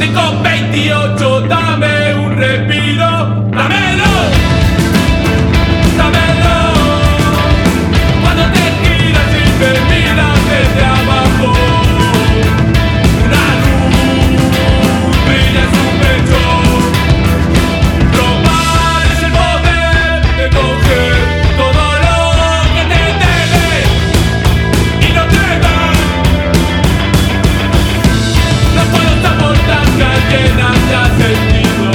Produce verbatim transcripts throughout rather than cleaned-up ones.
con veintiocho, dame un respiro, dámelo, dámelo. Cuando te giras y me miras desde abajo, una luz brilla en su pecho. Robar es el poder de coger todo lo que te debe y no te dan. No puedo soportar que llenas ya sentido.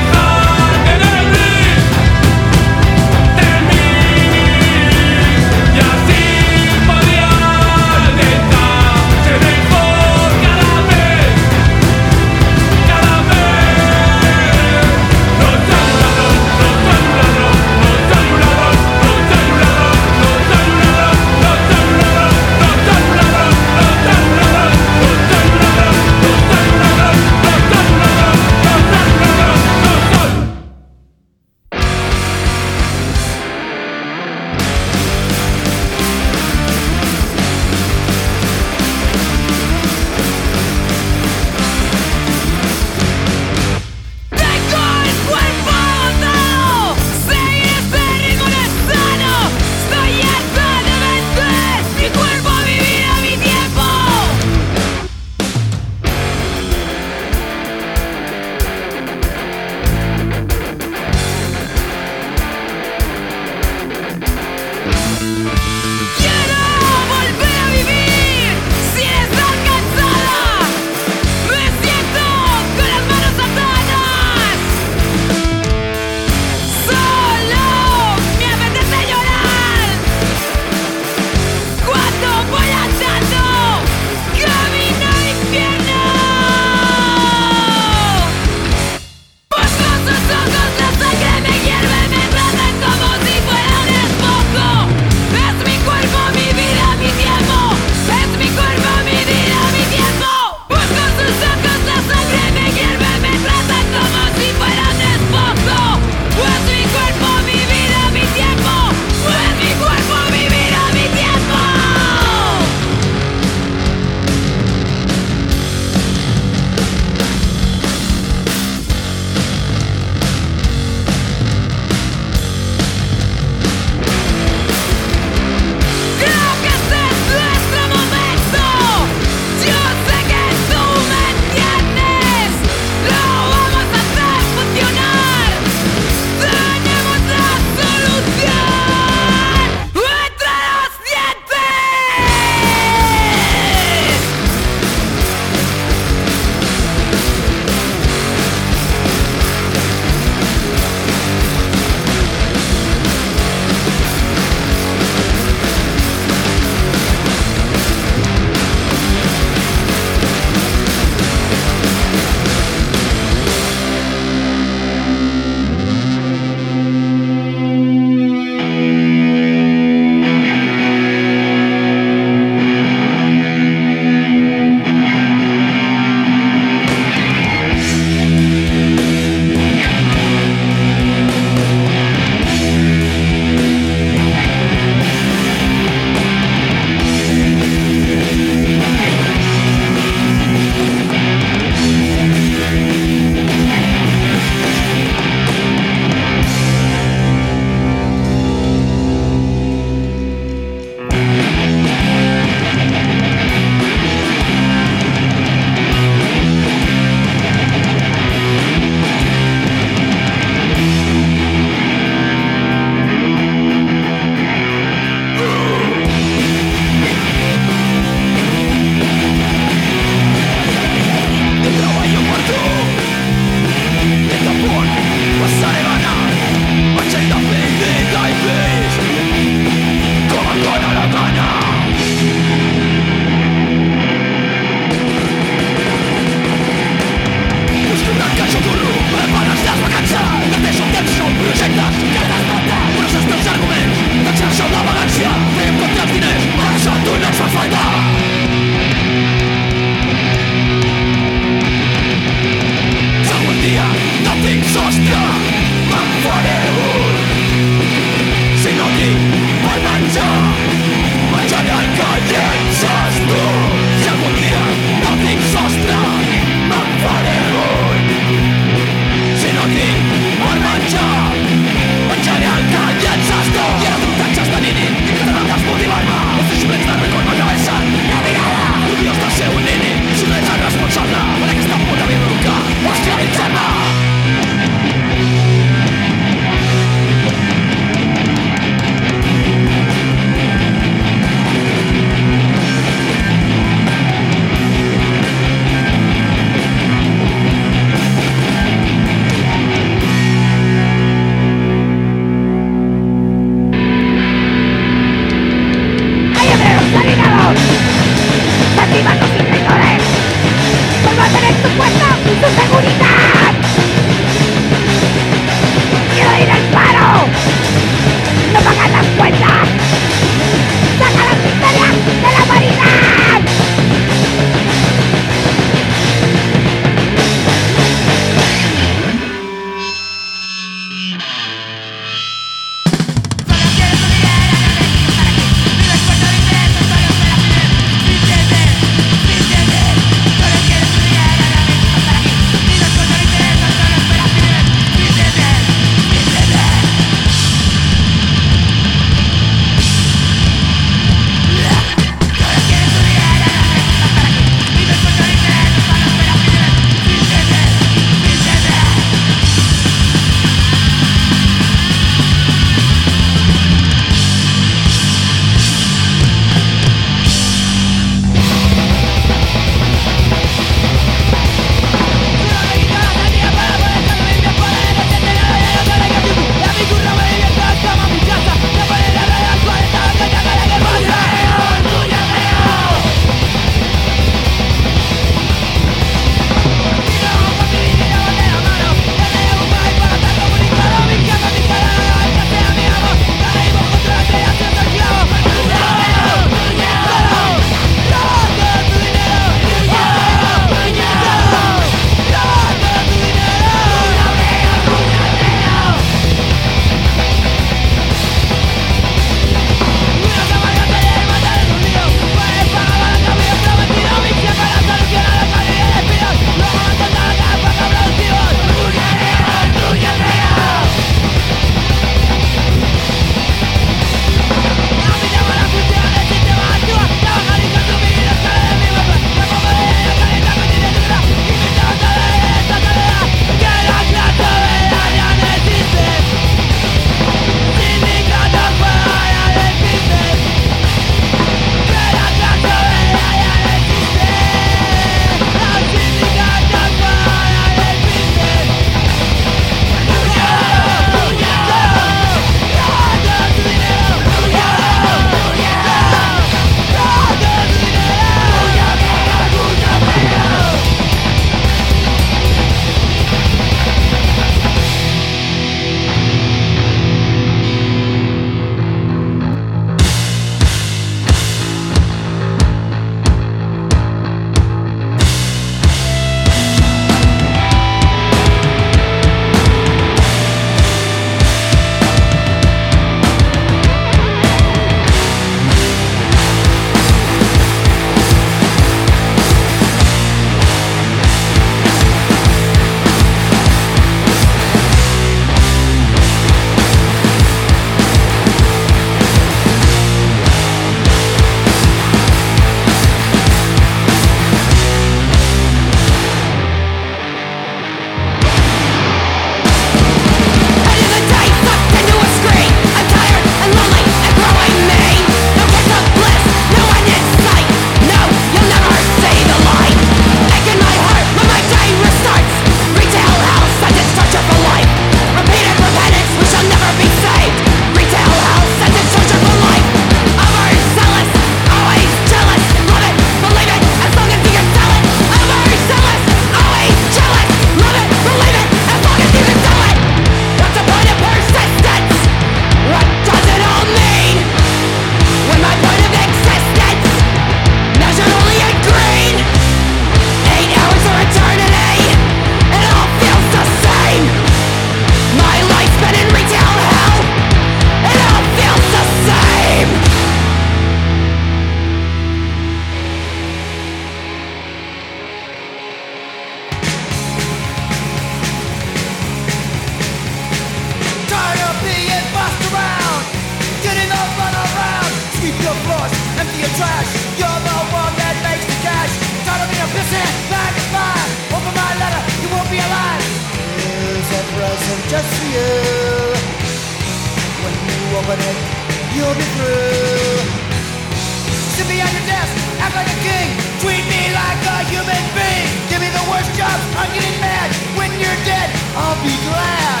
trash. You're the one that makes the cash. Tired of being a pissant bag of fire. Open my letter, you won't be alive. Here's a present just for you. When you open it, you'll be through. Sit behind your desk, act like a king. Treat me like a human being. Give me the worst job, I'm getting mad. When you're dead, I'll be glad.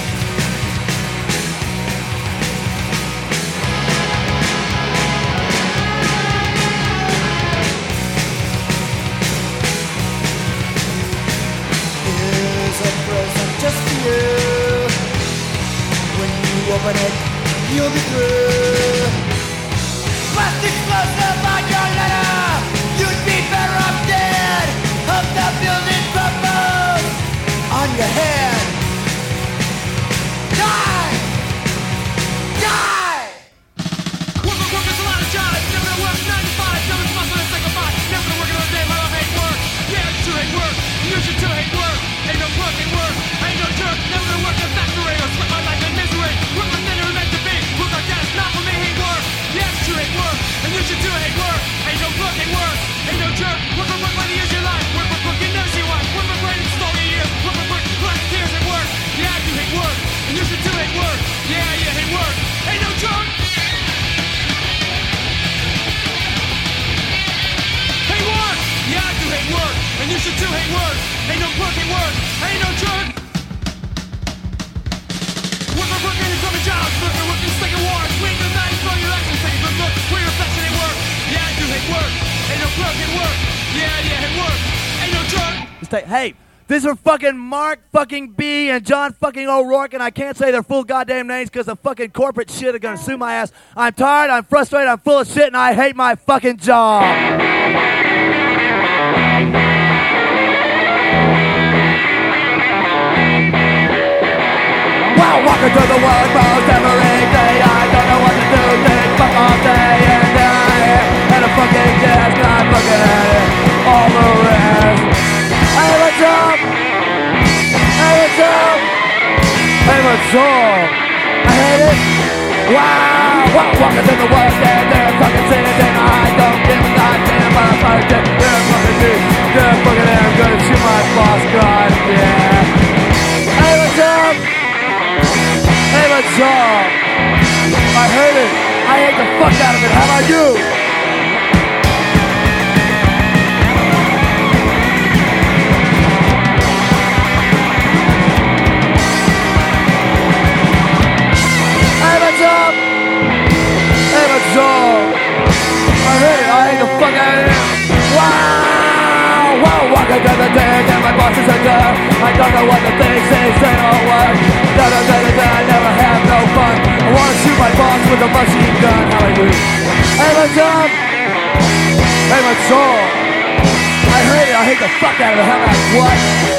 Here's a present just for you. When you open it, you'll be through. Plastic explosive on your letter. You'd be better off dead. Of the building crumbles on your head. Die! Die! Work, work, work is a lot of jobs. Never gonna work nine to five. Never gonna muscle and say goodbye. Never gonna work another day. My life hate work. Yeah, you should hate work. You should too hate work. Ain't no work, ain't work. Ain't no jerk. Never gonna work in a factory or split my life in misery. Work like never meant to be. Work like that is not for me. Hate work. Yeah, you should hate work. And you should too hate work. Ain't no work, ain't work. Ain't no jerk. Work, work, work, money is your life. Work, work, work, you never see why. Work, work, work, it's all years. Work, work, work, blood, tears, and work. Yeah, you hate work. And you should too hate work. Yeah, you hate work. Ain't no jerk. Hate work. Yeah, you hate work. And you should too hate work. Ain't no work, ain't work. Ain't no jerk. Work, work, work, and some jobs. Work, work, work, and second war. Swing the night, throw your action, take a look. Where your affection ain't work. Yeah, you hate work. Ain't no work, ain't work. Yeah, yeah, hate work. Ain't no jerk. Just take, hey, these are fucking Mark fucking B and John fucking O'Rourke, and I can't say their full goddamn names because the fucking corporate shit are gonna sue my ass. I'm tired, I'm frustrated, I'm full of shit, and I hate my fucking job. Wow, walking through the world most every day. I don't know what to do, think fuck all day and night. And a fucking desk, I'm fucking at it, all the rest. I have a job, I have a job, I have a job. I hate it. Wow, wow, walking through the world and they're fucking sitting and I don't give a goddamn about a fucking dick. They're fucking dude, they're fucking there, I'm gonna shoot my boss, god yeah. I have a job. I have a job. I hate it. I hate the fuck out of it. How about you? I have a job. I have a job. I hate it. I hate the fuck out of it. Wow. Wow. Walking down the day and my boss is a girl. I don't know what the things say. Say don't work. Da da da da da, I never have no fun. I wanna shoot my boss with a machine gun. How I do? I have a job. I have a job. I hate it. I hate the fuck out of it. How about what?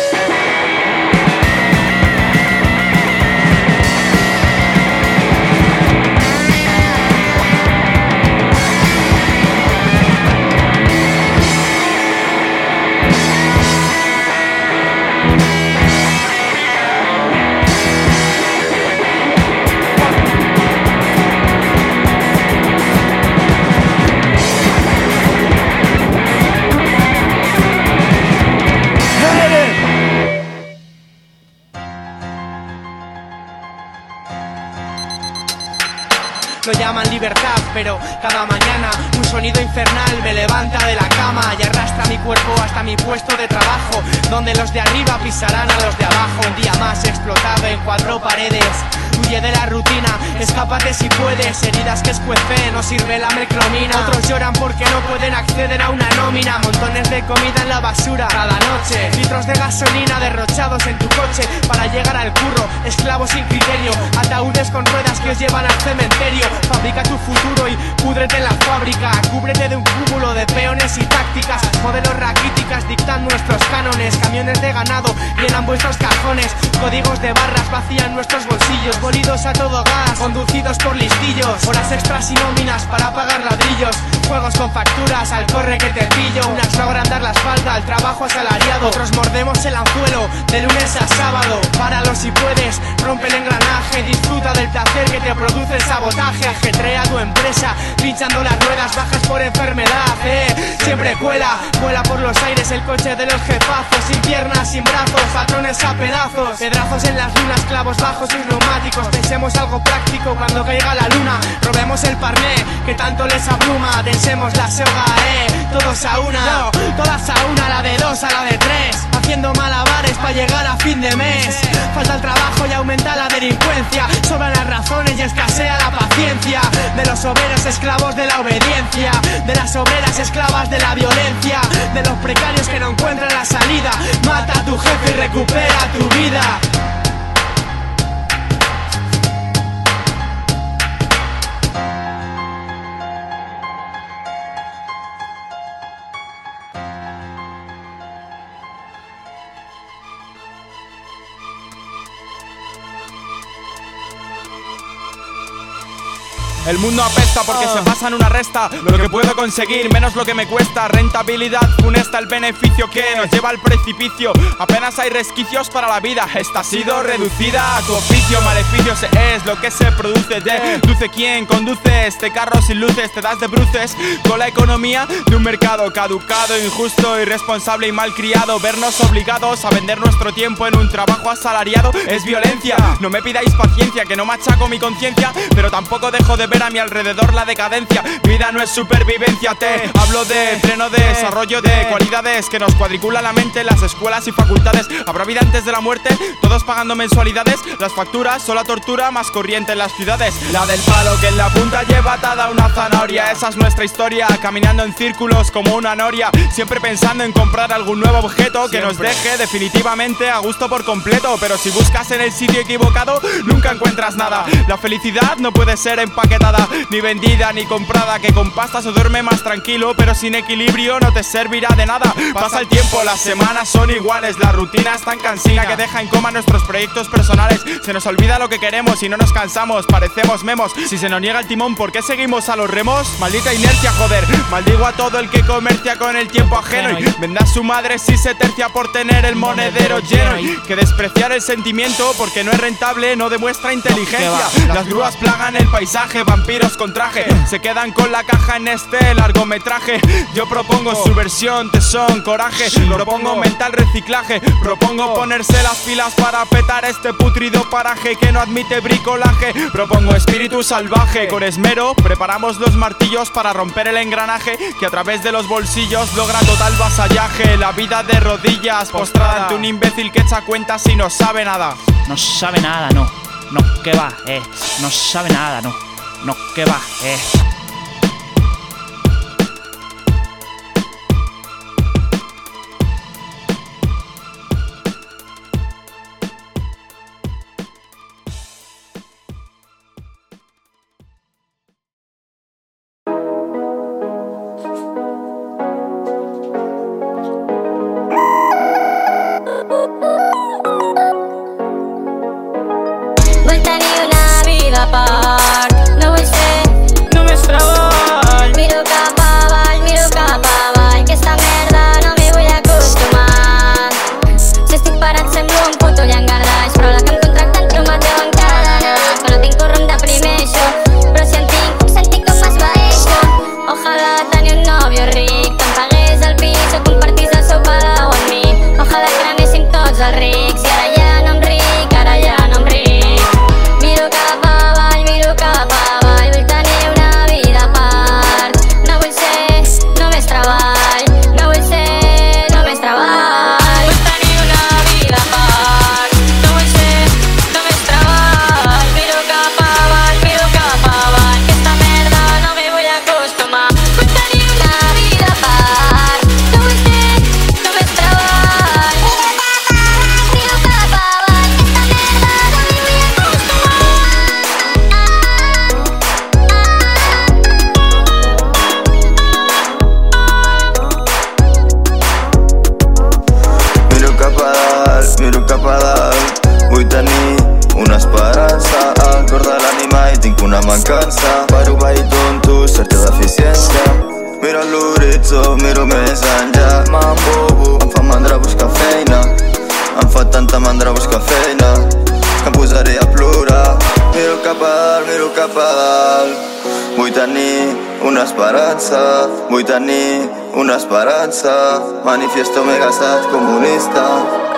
Lo llaman libertad, pero cada mañana un sonido infernal me levanta de la cama y arrastra mi cuerpo hasta mi puesto de trabajo, donde los de arriba pisarán a los de abajo. Un día más explotado en cuatro paredes. Huye de la rutina, escápate si puedes. Heridas que escuecen, no sirve la merclomina. Otros lloran porque no pueden acceder a una nómina. Montones de comida en la basura cada noche. Litros de gasolina derrochados en tu coche para llegar al curro. Esclavos sin criterio, ataúdes con ruedas que os llevan al cementerio. Fabrica tu futuro y púdrete en la fábrica. Cúbrete de un cúmulo de peones y tácticas. Modelos raquíticas dictan nuestros cánones. Camiones de ganado llenan vuestros cajones. Códigos de barras vacían nuestros bolsillos. ladrillos, bolidos a todo gas, conducidos por listillos, horas extras y nóminas para pagar ladrillos, juegos con facturas, al corre que te pillo, unas logran dar la espalda al trabajo asalariado, otros mordemos el anzuelo de lunes a sábado. Páralo si puedes, rompe el engranaje, disfruta del placer que te produce el sabotaje, ajetrea tu empresa, pinchando las ruedas, bajas por enfermedad, eh, siempre cuela, vuela por los aires el coche de los jefazos, sin piernas, sin brazos, patrones a pedazos, pedrazos en las lunas, clavos bajos y neumáticos, pensemos algo práctico cuando caiga la luna, robemos el parné que tanto les abruma, tensemos la soga, eh, todos a una, no, todas a una, la de dos a la de tres, haciendo malabares para llegar a fin de mes, falta el trabajo y aumenta la delincuencia, sobran las razones y escasea la paciencia, de los obreros esclavos de la obediencia, de las obreras esclavas de la violencia, de los precarios que no encuentran la salida, mata a tu jefe y recupera tu vida. El mundo apesta porque se basa en una resta. Lo que puedo conseguir, menos lo que me cuesta. Rentabilidad funesta, el beneficio que nos lleva al precipicio. Apenas hay resquicios para la vida. Esta ha sido reducida a tu oficio. Maleficios es lo que se produce. Deduce quién conduce este carro sin luces. Te das de bruces con la economía de un mercado caducado, injusto, irresponsable y malcriado. Vernos obligados a vender nuestro tiempo en un trabajo asalariado es violencia. No me pidáis paciencia, que no machaco mi conciencia, pero tampoco dejo de ver a mi alrededor la decadencia. Mi vida no es supervivencia, te hablo de pleno desarrollo de cualidades que nos cuadricula la mente en las escuelas y facultades. Habrá vida antes de la muerte, todos pagando mensualidades. Las facturas son la tortura más corriente en las ciudades. La del palo que en la punta lleva atada una zanahoria. Esa es nuestra historia, caminando en círculos como una noria, siempre pensando en comprar algún nuevo objeto que nos deje definitivamente a gusto por completo. Pero si buscas en el sitio equivocado, nunca encuentras nada. La felicidad no puede ser empaquetada, ni vendida ni comprada, que con pasta se duerme más tranquilo, pero sin equilibrio no te servirá de nada. Pasa el tiempo, las semanas son iguales, la rutina es tan cansina que deja en coma nuestros proyectos personales. Se nos olvida lo que queremos y no nos cansamos, parecemos memos. Si se nos niega el timón, ¿por qué seguimos a los remos? Maldita inercia, joder, maldigo a todo el que comercia con el tiempo ajeno y venda a su madre si se tercia por tener el monedero lleno. Y que despreciar el sentimiento porque no es rentable no demuestra inteligencia. Las grúas plagan el paisaje, vampiros con traje se quedan con la caja en este largometraje. Yo propongo subversión, tesón, coraje, propongo mental reciclaje, propongo ponerse las pilas para petar este putrido paraje que no admite bricolaje. Propongo espíritu salvaje, con esmero preparamos los martillos para romper el engranaje que a través de los bolsillos logra total vasallaje. La vida de rodillas postrada ante un imbécil que echa cuentas y no sabe nada. No sabe nada, no, no, que va, eh, no sabe nada, no, no, que va, eh. Vull tenir una vida part, no vull ser Només treball. Miro cap avall, miro cap avall, que esta merda no m'hi vull acostumar. Si estic parat semblo un puto llangardaix, però la que em contracten tu mateu encadenat. Que no tinc currum de primer això, però si en tinc puc sentir com m'esvaeixo. Ojalà tenir un nòvio ric, que em pagués el pis o compartís el seu palau amb mi. Ojalà creméssim tots els rics i ara ja no em ric, ara ja no em ric. Miro cap avall, miro cap avall, una esperança al cor de l'ànima i tinc una mancança per obeir tonto, certa deficiència. Miro l'horitzó, miro més enllà, m'embobo, em fa mandra buscar feina, em fa tanta mandra buscar feina que em posaré a plorar. Miro cap a dalt, miro cap a dalt, vull tenir una esperança, vull tenir una esperança. Manifiesto megasat comunista.